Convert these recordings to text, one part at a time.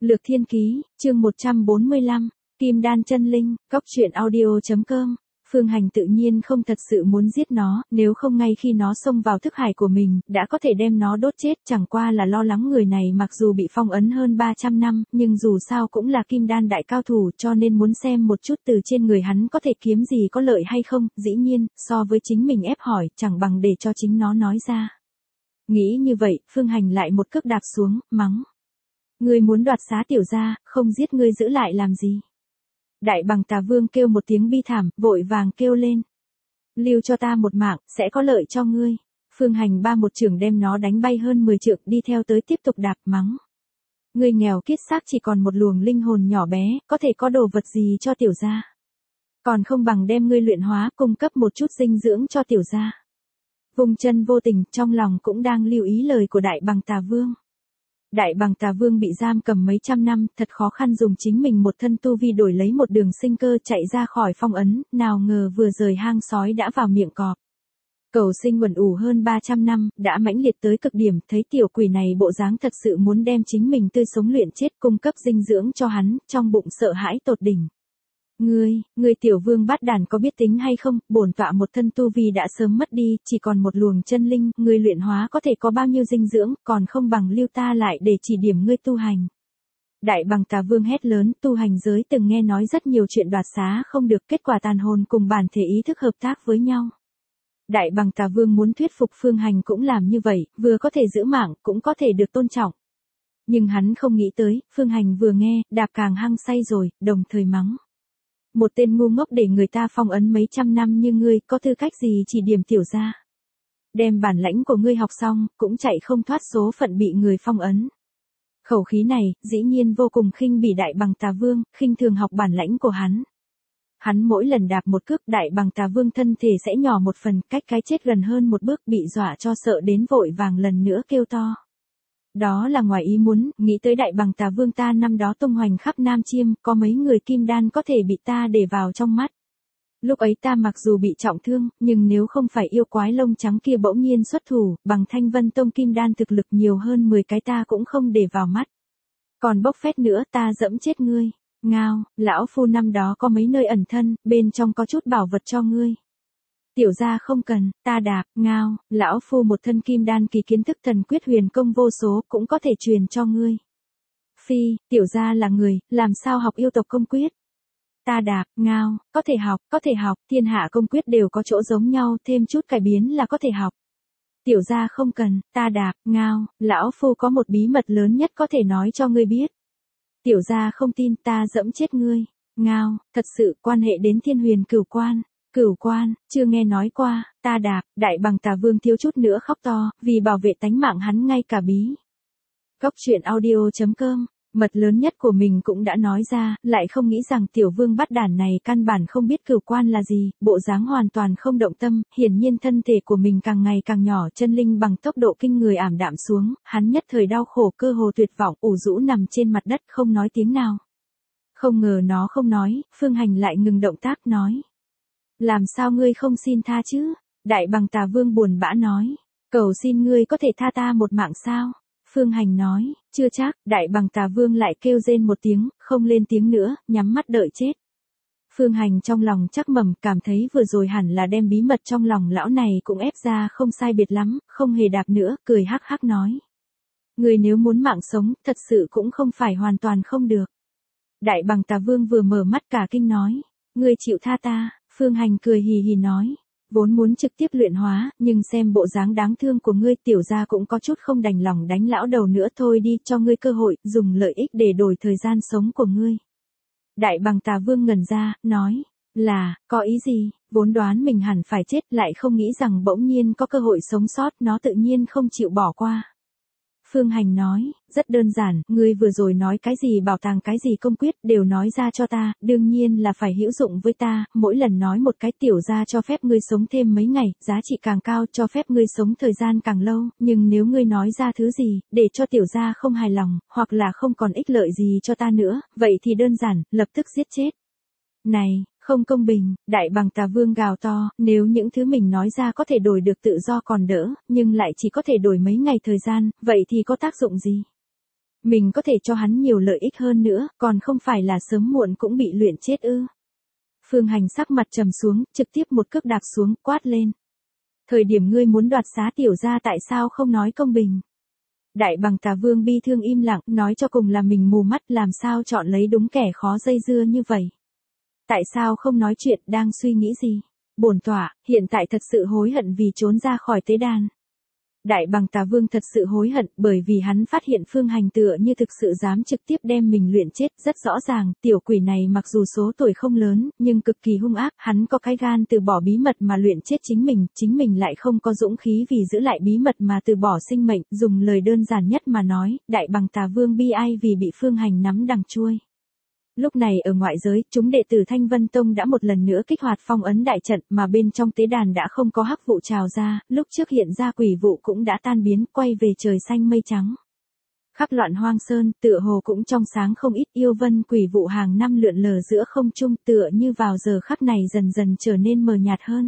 Lược Thiên Ký, chương 145, Kim Đan Chân Linh, Cóc Truyện Audio.com. Phương Hành tự nhiên không thật sự muốn giết nó, nếu không ngay khi nó xông vào thức hải của mình, đã có thể đem nó đốt chết, chẳng qua là lo lắng người này mặc dù bị phong ấn hơn 300 năm, nhưng dù sao cũng là Kim Đan đại cao thủ, cho nên muốn xem một chút từ trên người hắn có thể kiếm gì có lợi hay không, dĩ nhiên, so với chính mình ép hỏi, chẳng bằng để cho chính nó nói ra. Nghĩ như vậy, Phương Hành lại một cước đạp xuống, mắng. Ngươi muốn đoạt xá tiểu gia, không giết ngươi giữ lại làm gì? Đại Bằng Tà Vương kêu một tiếng bi thảm, vội vàng kêu lên. Lưu cho ta một mạng, sẽ có lợi cho ngươi. Phương Hành ba một chưởng đem nó đánh bay hơn 10 trượng, đi theo tới tiếp tục đạp mắng. Ngươi nghèo kiết xác chỉ còn một luồng linh hồn nhỏ bé, có thể có đồ vật gì cho tiểu gia? Còn không bằng đem ngươi luyện hóa, cung cấp một chút dinh dưỡng cho tiểu gia. Vùng chân vô tình, trong lòng cũng đang lưu ý lời của Đại Bằng Tà Vương. Đại Bằng Tà Vương bị giam cầm mấy trăm năm, thật khó khăn dùng chính mình một thân tu vi đổi lấy một đường sinh cơ chạy ra khỏi phong ấn, nào ngờ vừa rời hang sói đã vào miệng cọp. Cầu sinh uẩn ủ hơn 300 năm, đã mãnh liệt tới cực điểm, thấy tiểu quỷ này bộ dáng thật sự muốn đem chính mình tươi sống luyện chết, cung cấp dinh dưỡng cho hắn, trong bụng sợ hãi tột đỉnh. Ngươi tiểu vương bát đàn có biết tính hay không, bổn tọa một thân tu vi đã sớm mất đi, chỉ còn một luồng chân linh, ngươi luyện hóa có thể có bao nhiêu dinh dưỡng, còn không bằng lưu ta lại để chỉ điểm ngươi tu hành. Đại Bằng Tà Vương hét lớn, tu hành giới từng nghe nói rất nhiều chuyện đoạt xá không được, kết quả tàn hồn cùng bản thể ý thức hợp tác với nhau. Đại Bằng Tà Vương muốn thuyết phục Phương Hành cũng làm như vậy, vừa có thể giữ mạng, cũng có thể được tôn trọng. Nhưng hắn không nghĩ tới, Phương Hành vừa nghe, đạp càng hăng say rồi, đồng thời mắng. Một tên ngu ngốc để người ta phong ấn mấy trăm năm như ngươi, có tư cách gì chỉ điểm tiểu gia? Đem bản lãnh của ngươi học xong, cũng chạy không thoát số phận bị người phong ấn. Khẩu khí này, dĩ nhiên vô cùng khinh bỉ Đại Bằng Tà Vương, khinh thường học bản lãnh của hắn. Hắn mỗi lần đạp một cước, Đại Bằng Tà Vương thân thể sẽ nhỏ một phần, cách cái chết gần hơn một bước, bị dọa cho sợ đến vội vàng lần nữa kêu to. Đó là ngoài ý muốn, nghĩ tới Đại Bằng Tà Vương ta năm đó tung hoành khắp Nam Chiêm, có mấy người kim đan có thể bị ta để vào trong mắt. Lúc ấy ta mặc dù bị trọng thương, nhưng nếu không phải yêu quái lông trắng kia bỗng nhiên xuất thủ, bằng Thanh Vân Tông kim đan thực lực nhiều hơn 10 cái ta cũng không để vào mắt. Còn bốc phét nữa, ta dẫm chết ngươi. Ngao, lão phu năm đó có mấy nơi ẩn thân, bên trong có chút bảo vật cho ngươi. Tiểu gia không cần, ta đạp, ngao, lão phu một thân kim đan kỳ kiến thức thần quyết huyền công vô số, cũng có thể truyền cho ngươi. Phi, tiểu gia là người, làm sao học yêu tộc công quyết? Ta đạp, ngao, có thể học, thiên hạ công quyết đều có chỗ giống nhau, thêm chút cải biến là có thể học. Tiểu gia không cần, ta đạp, ngao, lão phu có một bí mật lớn nhất có thể nói cho ngươi biết. Tiểu gia không tin, ta dẫm chết ngươi. Ngao, thật sự quan hệ đến Thiên Huyền Cửu Quan. Cửu Quan, chưa nghe nói qua, ta đạp, Đại Bằng Tà Vương thiếu chút nữa khóc to, vì bảo vệ tánh mạng hắn ngay cả bí. Cóc Truyện Audio.com, mật lớn nhất của mình cũng đã nói ra, lại không nghĩ rằng tiểu vương bát đản này căn bản không biết Cửu Quan là gì, bộ dáng hoàn toàn không động tâm, hiển nhiên thân thể của mình càng ngày càng nhỏ, chân linh bằng tốc độ kinh người ảm đạm xuống, hắn nhất thời đau khổ cơ hồ tuyệt vọng, ủ rũ nằm trên mặt đất không nói tiếng nào. Không ngờ nó không nói, Phương Hành lại ngừng động tác nói. Làm sao ngươi không xin tha chứ? Đại Bằng Tà Vương buồn bã nói. Cầu xin ngươi có thể tha ta một mạng sao? Phương Hành nói, chưa chắc. Đại Bằng Tà Vương lại kêu rên một tiếng, không lên tiếng nữa, nhắm mắt đợi chết. Phương Hành trong lòng chắc mẩm, cảm thấy vừa rồi hẳn là đem bí mật trong lòng lão này cũng ép ra không sai biệt lắm, không hề đạp nữa, cười hắc hắc nói. Ngươi nếu muốn mạng sống, thật sự cũng không phải hoàn toàn không được. Đại Bằng Tà Vương vừa mở mắt cả kinh nói. Ngươi chịu tha ta? Phương Hành cười hì hì nói, vốn muốn trực tiếp luyện hóa, nhưng xem bộ dáng đáng thương của ngươi, tiểu gia cũng có chút không đành lòng đánh lão đầu nữa, thôi đi, cho ngươi cơ hội, dùng lợi ích để đổi thời gian sống của ngươi. Đại Bằng Tà Vương ngẩn ra, nói, là, có ý gì, vốn đoán mình hẳn phải chết, lại không nghĩ rằng bỗng nhiên có cơ hội sống sót, nó tự nhiên không chịu bỏ qua. Phương Hành nói, rất đơn giản, ngươi vừa rồi nói cái gì bảo tàng cái gì công quyết đều nói ra cho ta, đương nhiên là phải hữu dụng với ta, mỗi lần nói một cái tiểu gia cho phép ngươi sống thêm mấy ngày, giá trị càng cao cho phép ngươi sống thời gian càng lâu, nhưng nếu ngươi nói ra thứ gì, để cho tiểu gia không hài lòng, hoặc là không còn ích lợi gì cho ta nữa, vậy thì đơn giản, lập tức giết chết. Này, không công bình, Đại Bằng Tà Vương gào to, nếu những thứ mình nói ra có thể đổi được tự do còn đỡ, nhưng lại chỉ có thể đổi mấy ngày thời gian, vậy thì có tác dụng gì? Mình có thể cho hắn nhiều lợi ích hơn nữa, còn không phải là sớm muộn cũng bị luyện chết ư. Phương Hành sắc mặt trầm xuống, trực tiếp một cước đạp xuống, quát lên. Thời điểm ngươi muốn đoạt xá tiểu gia tại sao không nói công bình? Đại Bằng Tà Vương bi thương im lặng, nói cho cùng là mình mù mắt, làm sao chọn lấy đúng kẻ khó dây dưa như vậy. Tại sao không nói chuyện, đang suy nghĩ gì? Bổn tọa, hiện tại thật sự hối hận vì trốn ra khỏi tế đàn. Đại Bằng Tà Vương thật sự hối hận bởi vì hắn phát hiện Phương Hành tựa như thực sự dám trực tiếp đem mình luyện chết. Rất rõ ràng, tiểu quỷ này mặc dù số tuổi không lớn, nhưng cực kỳ hung ác, hắn có cái gan từ bỏ bí mật mà luyện chết chính mình lại không có dũng khí vì giữ lại bí mật mà từ bỏ sinh mệnh. Dùng lời đơn giản nhất mà nói, Đại Bằng Tà Vương bi ai vì bị Phương Hành nắm đằng chuôi. Lúc này ở ngoại giới, chúng đệ tử Thanh Vân Tông đã một lần nữa kích hoạt phong ấn đại trận, mà bên trong tế đàn đã không có hắc vụ trào ra, lúc trước hiện ra quỷ vụ cũng đã tan biến, quay về trời xanh mây trắng. Khắp loạn hoang sơn, tựa hồ cũng trong sáng không ít, yêu vân quỷ vụ hàng năm lượn lờ giữa không trung, tựa như vào giờ khắc này dần dần trở nên mờ nhạt hơn.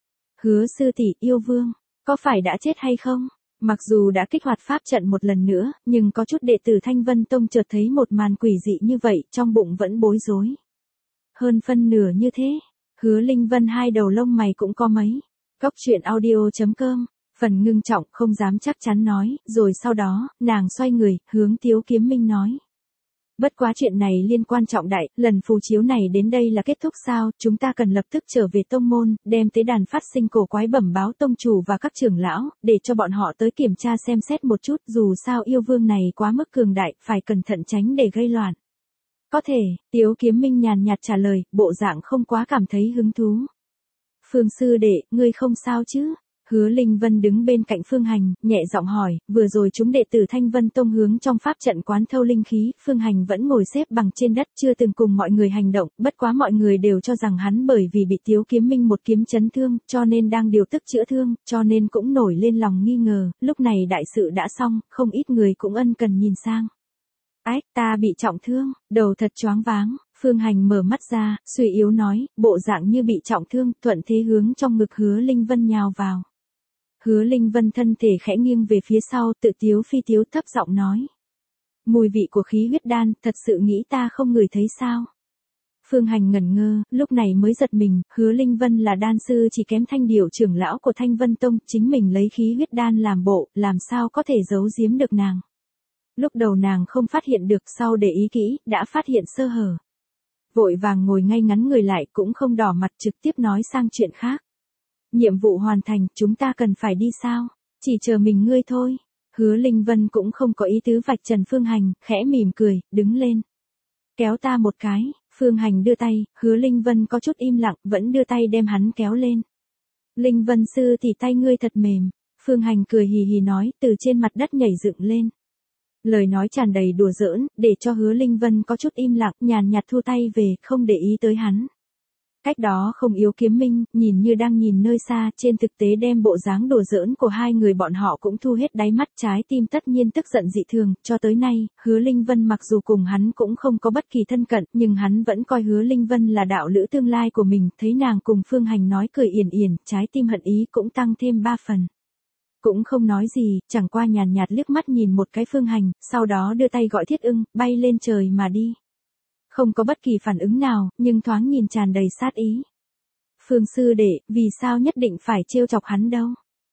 Hứa sư tỷ, yêu vương, có phải đã chết hay không? Mặc dù đã kích hoạt pháp trận một lần nữa, nhưng có chút đệ tử Thanh Vân Tông chợt thấy một màn quỷ dị như vậy, trong bụng vẫn bối rối. Hơn phân nửa như thế, Hứa Linh Vân hai đầu lông mày cũng có mấy. Cóc truyện audio.com, phần ngưng trọng không dám chắc chắn nói, rồi sau đó, nàng xoay người, hướng Tiếu Kiếm Minh nói. Bất quá chuyện này liên quan trọng đại, lần phù chiếu này đến đây là kết thúc sao, chúng ta cần lập tức trở về tông môn, đem tế đàn phát sinh cổ quái bẩm báo tông chủ và các trưởng lão, để cho bọn họ tới kiểm tra xem xét một chút, dù sao yêu vương này quá mức cường đại, phải cẩn thận tránh để gây loạn. Có thể, Tiếu Kiếm Minh nhàn nhạt trả lời, bộ dạng không quá cảm thấy hứng thú. Phương sư đệ, ngươi không sao chứ? Hứa Linh Vân đứng bên cạnh Phương Hành, nhẹ giọng hỏi, vừa rồi chúng đệ tử Thanh Vân Tông hướng trong pháp trận quán thâu linh khí, Phương Hành vẫn ngồi xếp bằng trên đất, chưa từng cùng mọi người hành động, bất quá mọi người đều cho rằng hắn bởi vì bị Tiếu Kiếm Minh một kiếm chấn thương, cho nên đang điều tức chữa thương, cho nên cũng nổi lên lòng nghi ngờ, lúc này đại sự đã xong, không ít người cũng ân cần nhìn sang. Ách, ta bị trọng thương, đầu thật choáng váng. Phương Hành mở mắt ra, suy yếu nói, bộ dạng như bị trọng thương, thuận thế hướng trong ngực Hứa Linh Vân nhào vào. Hứa Linh Vân thân thể khẽ nghiêng về phía sau, tự tiếu phi tiếu thấp giọng nói. Mùi vị của khí huyết đan, thật sự nghĩ ta không ngửi thấy sao? Phương Hành ngẩn ngơ, lúc này mới giật mình, Hứa Linh Vân là đan sư chỉ kém Thanh Điểu trưởng lão của Thanh Vân Tông, chính mình lấy khí huyết đan làm bộ, làm sao có thể giấu giếm được nàng. Lúc đầu nàng không phát hiện được, sau để ý kỹ, đã phát hiện sơ hở. Vội vàng ngồi ngay ngắn người lại, cũng không đỏ mặt, trực tiếp nói sang chuyện khác. Nhiệm vụ hoàn thành, chúng ta cần phải đi sao? Chỉ chờ mình ngươi thôi. Hứa Linh Vân cũng không có ý tứ vạch trần Phương Hành, khẽ mỉm cười, đứng lên. Kéo ta một cái, Phương Hành đưa tay, Hứa Linh Vân có chút im lặng, vẫn đưa tay đem hắn kéo lên. Linh Vân sư thì tay ngươi thật mềm. Phương Hành cười hì hì nói, từ trên mặt đất nhảy dựng lên. Lời nói tràn đầy đùa giỡn, để cho Hứa Linh Vân có chút im lặng, nhàn nhạt thu tay về, không để ý tới hắn. Cách đó không yếu Kiếm Minh, nhìn như đang nhìn nơi xa, trên thực tế đem bộ dáng đùa giỡn của hai người bọn họ cũng thu hết đáy mắt, trái tim tất nhiên tức giận dị thường, cho tới nay, Hứa Linh Vân mặc dù cùng hắn cũng không có bất kỳ thân cận, nhưng hắn vẫn coi Hứa Linh Vân là đạo lữ tương lai của mình, thấy nàng cùng Phương Hành nói cười yển yển, trái tim hận ý cũng tăng thêm 3 phần. Cũng không nói gì, chẳng qua nhàn nhạt liếc mắt nhìn một cái Phương Hành, sau đó đưa tay gọi Thiết Ưng, bay lên trời mà đi. Không có bất kỳ phản ứng nào, nhưng thoáng nhìn tràn đầy sát ý. Phương sư đệ, vì sao nhất định phải trêu chọc hắn đâu?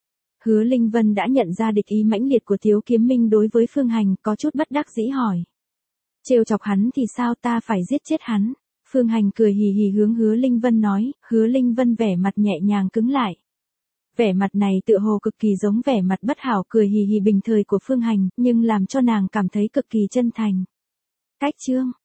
Hứa Linh Vân đã nhận ra địch ý mãnh liệt của Tiếu Kiếm Minh đối với Phương Hành, có chút bất đắc dĩ hỏi. Trêu chọc hắn thì sao, ta phải giết chết hắn? Phương Hành cười hì hì hướng Hứa Linh Vân nói, Hứa Linh Vân vẻ mặt nhẹ nhàng cứng lại. Vẻ mặt này tựa hồ cực kỳ giống vẻ mặt bất hảo cười hì hì bình thời của Phương Hành, nhưng làm cho nàng cảm thấy cực kỳ chân thành. Cách chương